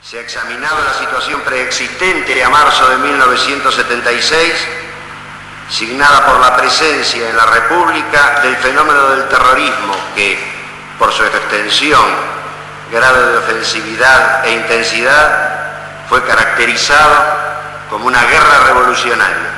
Se ha examinado la situación preexistente a marzo de 1976, signada por la presencia en la República del fenómeno del terrorismo que, por su extensión, grado de ofensividad e intensidad, fue caracterizado como una guerra revolucionaria.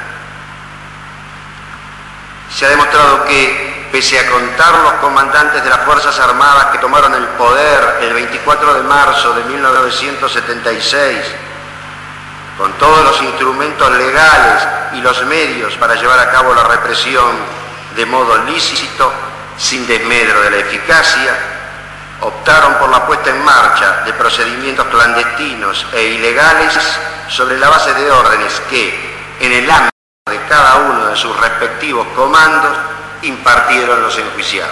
Se ha demostrado que, pese a contar los comandantes de las Fuerzas Armadas que tomaron el poder el 24 de marzo de 1976, con todos los instrumentos legales y los medios para llevar a cabo la represión de modo lícito, sin desmedro de la eficacia, optaron por la puesta en marcha de procedimientos clandestinos e ilegales sobre la base de órdenes que, en el ámbito de cada uno de sus respectivos comandos, impartieron los enjuiciados.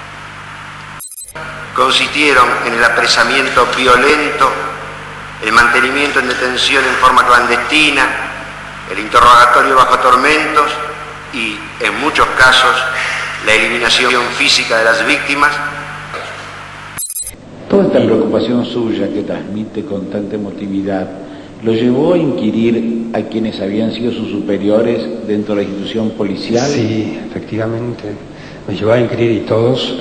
Consistieron en el apresamiento violento, el mantenimiento en detención en forma clandestina, el interrogatorio bajo tormentos y, en muchos casos, la eliminación física de las víctimas. Toda esta preocupación suya que transmite con tanta emotividad lo llevó a inquirir a quienes habían sido sus superiores dentro de la institución policial. Sí, efectivamente, me llevó a inquirir y todos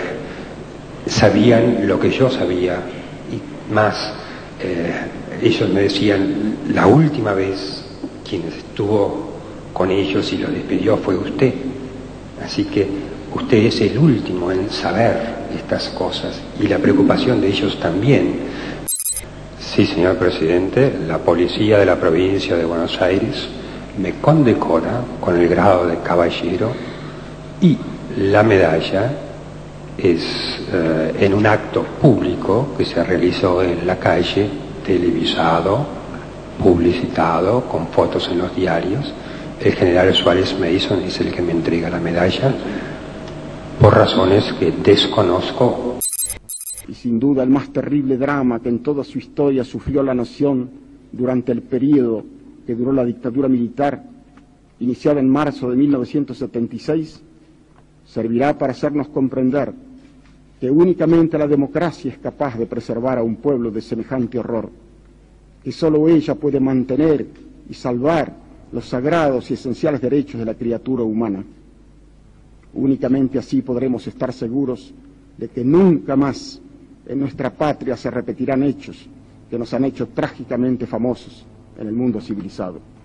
sabían lo que yo sabía y más. Ellos me decían, la última vez quien estuvo con ellos y los despidió fue usted, así que usted es el último en saber estas cosas y la preocupación de ellos también. Sí, señor presidente, la policía de la provincia de Buenos Aires me condecora con el grado de caballero y la medalla es en un acto público que se realizó en la calle, televisado, publicitado, con fotos en los diarios. El general Suárez Mason es el que me entrega la medalla por razones que desconozco. Y sin duda el más terrible drama que en toda su historia sufrió la nación durante el período que duró la dictadura militar, iniciada en marzo de 1976, servirá para hacernos comprender que únicamente la democracia es capaz de preservar a un pueblo de semejante horror, que solo ella puede mantener y salvar los sagrados y esenciales derechos de la criatura humana. Únicamente así podremos estar seguros de que nunca más en nuestra patria se repetirán hechos que nos han hecho trágicamente famosos en el mundo civilizado.